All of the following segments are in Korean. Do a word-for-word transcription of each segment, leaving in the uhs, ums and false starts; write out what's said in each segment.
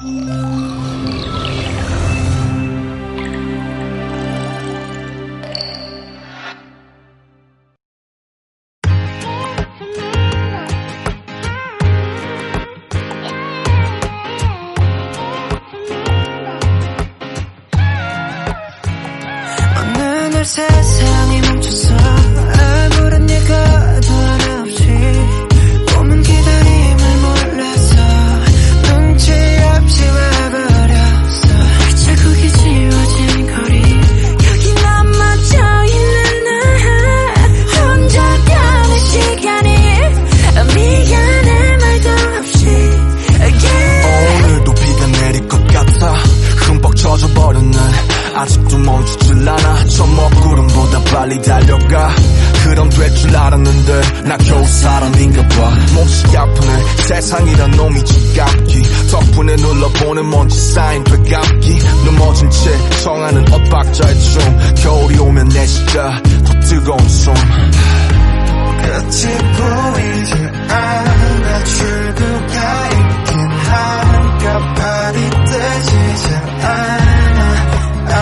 세상이 멈춰서 아무런 예고도 하나 없이 꿈은 기다림을 몰라서 눈치 없이 와버렸어. 자국이 지워진 거리 여기 넘어져 있는 나 혼자 가는 시간이 미안해 말도 없이 yeah. 오늘도 비가 내릴 것 같아. 흠뻑 젖어버렸네. 아직도 멈추질 않아. 저 먹구름보다 빨리 달려가. 그럼 될 줄 알았는데 나 겨우 사람인가 봐. 몹시 아프네. 세상이란 놈이 지갑기. 덕분에 눌러보는 먼지 쌓인 되감기. 넘어진 채 청하는 엇박자의 춤. 겨울이 오면 내쉬자 더 뜨거운 숨. 끝이 보이지 않아. 출구가 있긴 한가. 발이 뜨지 잘 않아.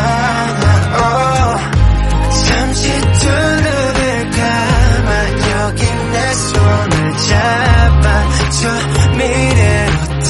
잠시 두 눈을 감아 여기 내 손을 잡아 저 미래로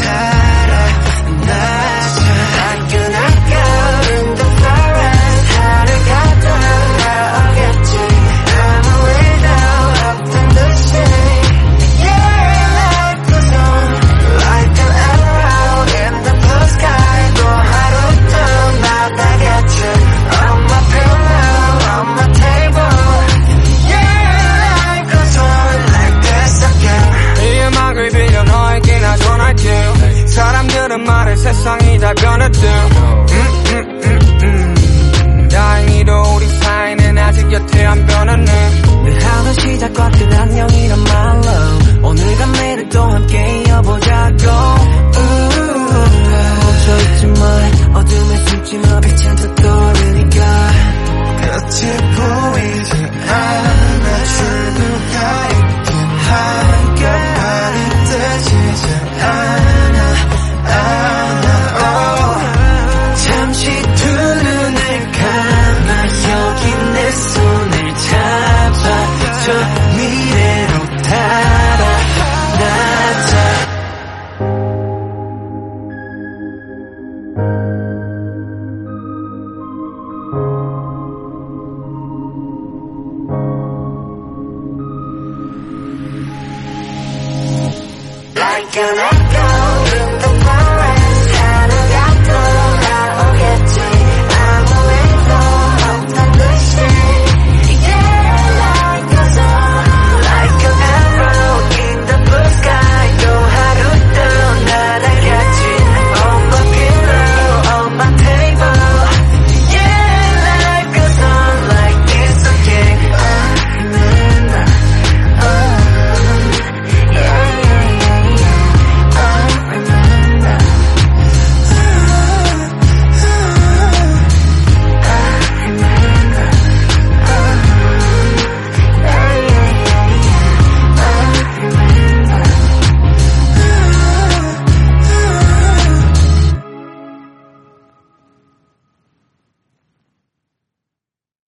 달아나자. I cannot go in the forest. 하루가 돌아오겠지. I'm a widow up in the sea. Yeah, life goes on like an arrow in the blue sky. 또 하루도 나가겠지. On my pillow, on my table. Yeah, life goes on like this again. 이 음악을 빌려 너에게 나 전할게. 사람들은 말해 세상이 다 변했대. 음, 음, 음, 음. 다행히도 우리 사이는 아직 여태 안 변했네. 늘 하루 시작과 끝 안녕이란 말로 오늘과 내일 또 함께 이어보자고.